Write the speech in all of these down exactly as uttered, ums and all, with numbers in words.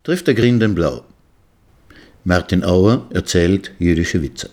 Trifft der Grün den Blau. Martin Auer erzählt jüdische Witze.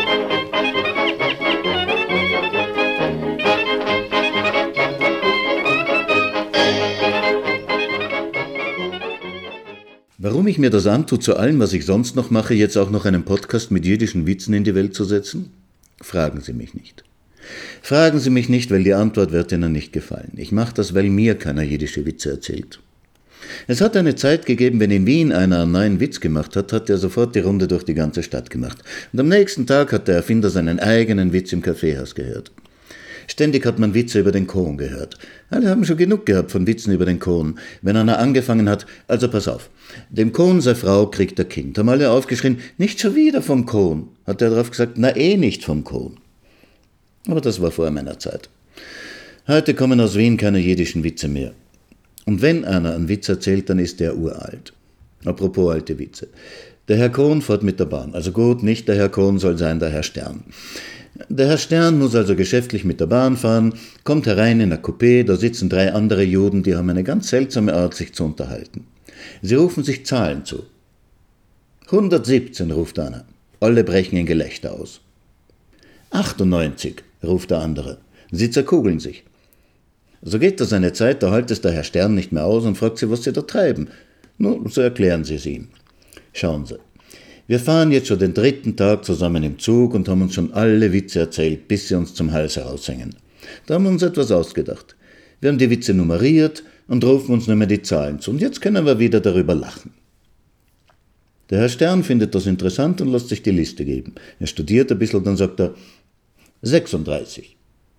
Warum ich mir das antue, zu allem, was ich sonst noch mache, jetzt auch noch einen Podcast mit jüdischen Witzen in die Welt zu setzen? Fragen Sie mich nicht. Fragen Sie mich nicht, weil die Antwort wird Ihnen nicht gefallen. Ich mache das, weil mir keiner jüdische Witze erzählt. Es hat eine Zeit gegeben, wenn in Wien einer einen neuen Witz gemacht hat, hat er sofort die Runde durch die ganze Stadt gemacht. Und am nächsten Tag hat der Erfinder seinen eigenen Witz im Kaffeehaus gehört. Ständig hat man Witze über den Kohn gehört. Alle haben schon genug gehabt von Witzen über den Kohn. Wenn einer angefangen hat, also pass auf, dem Kohn sei Frau kriegt ein Kind. Haben alle aufgeschrien, nicht schon wieder vom Kohn. Hat er darauf gesagt, na eh nicht vom Kohn. Aber das war vor meiner Zeit. Heute kommen aus Wien keine jüdischen Witze mehr. Und wenn einer einen Witz erzählt, dann ist der uralt. Apropos alte Witze. Der Herr Kohn fährt mit der Bahn. Also gut, nicht der Herr Kohn soll sein, der Herr Stern. Der Herr Stern muss also geschäftlich mit der Bahn fahren, kommt herein in ein Coupé, da sitzen drei andere Juden, die haben eine ganz seltsame Art, sich zu unterhalten. Sie rufen sich Zahlen zu. hundertsiebzehn, ruft einer. Alle brechen in Gelächter aus. achtundneunzig, ruft der andere. Sie zerkugeln sich. So geht das eine Zeit, da hält es der Herr Stern nicht mehr aus und fragt sie, was sie da treiben. Nun, so erklären sie es ihm. Schauen Sie, wir fahren jetzt schon den dritten Tag zusammen im Zug und haben uns schon alle Witze erzählt, bis sie uns zum Hals heraushängen. Da haben wir uns etwas ausgedacht. Wir haben die Witze nummeriert und rufen uns nicht mehr die Zahlen zu. Und jetzt können wir wieder darüber lachen. Der Herr Stern findet das interessant und lässt sich die Liste geben. Er studiert ein bisschen, dann sagt er sechsunddreißig.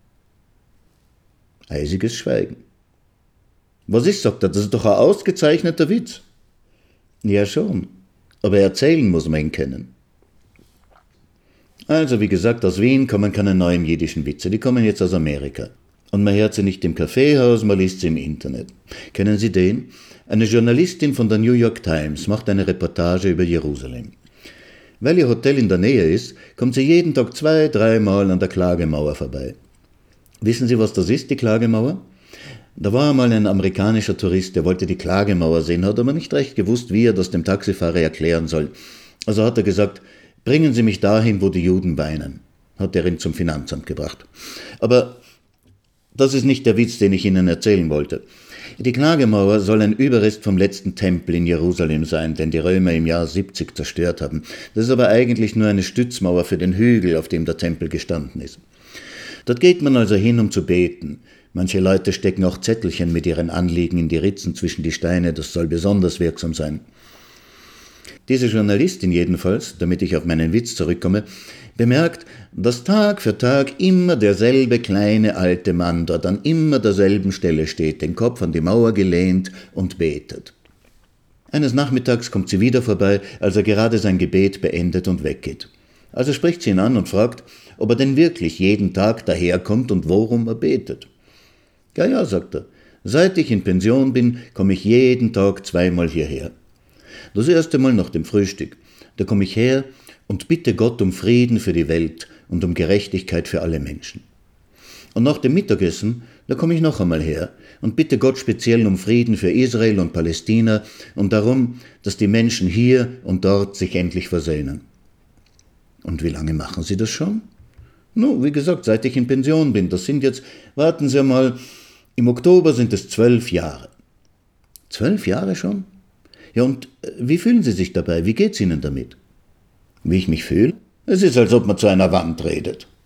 Eisiges Schweigen. Was ist, sagt er, das ist doch ein ausgezeichneter Witz. Ja schon, aber erzählen muss man ihn kennen. Also wie gesagt, aus Wien kommen keine neuen jüdischen Witze, die kommen jetzt aus Amerika. Und man hört sie nicht im Kaffeehaus, man liest sie im Internet. Kennen Sie den? Eine Journalistin von der New York Times macht eine Reportage über Jerusalem. Weil ihr Hotel in der Nähe ist, kommt sie jeden Tag zwei, dreimal an der Klagemauer vorbei. Wissen Sie, was das ist, die Klagemauer? Da war einmal ein amerikanischer Tourist, der wollte die Klagemauer sehen, hat aber nicht recht gewusst, wie er das dem Taxifahrer erklären soll. Also hat er gesagt, bringen Sie mich dahin, wo die Juden weinen. Hat er ihn zum Finanzamt gebracht. Aber das ist nicht der Witz, den ich Ihnen erzählen wollte. Die Klagemauer soll ein Überrest vom letzten Tempel in Jerusalem sein, den die Römer im Jahr siebzig zerstört haben. Das ist aber eigentlich nur eine Stützmauer für den Hügel, auf dem der Tempel gestanden ist. Dort geht man also hin, um zu beten. Manche Leute stecken auch Zettelchen mit ihren Anliegen in die Ritzen zwischen die Steine, das soll besonders wirksam sein. Diese Journalistin jedenfalls, damit ich auf meinen Witz zurückkomme, bemerkt, dass Tag für Tag immer derselbe kleine alte Mann dort an immer derselben Stelle steht, den Kopf an die Mauer gelehnt und betet. Eines Nachmittags kommt sie wieder vorbei, als er gerade sein Gebet beendet und weggeht. Also spricht sie ihn an und fragt, ob er denn wirklich jeden Tag daherkommt und worum er betet. Ja, ja, sagt er, seit ich in Pension bin, komme ich jeden Tag zweimal hierher. Das erste Mal nach dem Frühstück, da komme ich her und bitte Gott um Frieden für die Welt und um Gerechtigkeit für alle Menschen. Und nach dem Mittagessen, da komme ich noch einmal her und bitte Gott speziell um Frieden für Israel und Palästina und darum, dass die Menschen hier und dort sich endlich versöhnen. Und wie lange machen Sie das schon? Nun, wie gesagt, seit ich in Pension bin, das sind jetzt, warten Sie mal, im Oktober sind es zwölf Jahre. Zwölf Jahre schon? Ja, und wie fühlen Sie sich dabei? Wie geht's Ihnen damit? Wie ich mich fühle? Es ist, als ob man zu einer Wand redet.